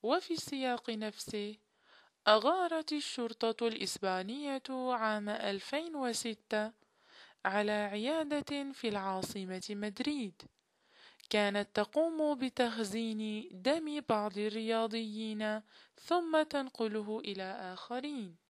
وفي السياق نفسه، أغارت الشرطة الإسبانية عام 2006 على عيادة في العاصمة مدريد كانت تقوم بتخزين دم بعض الرياضيين ثم تنقله إلى آخرين.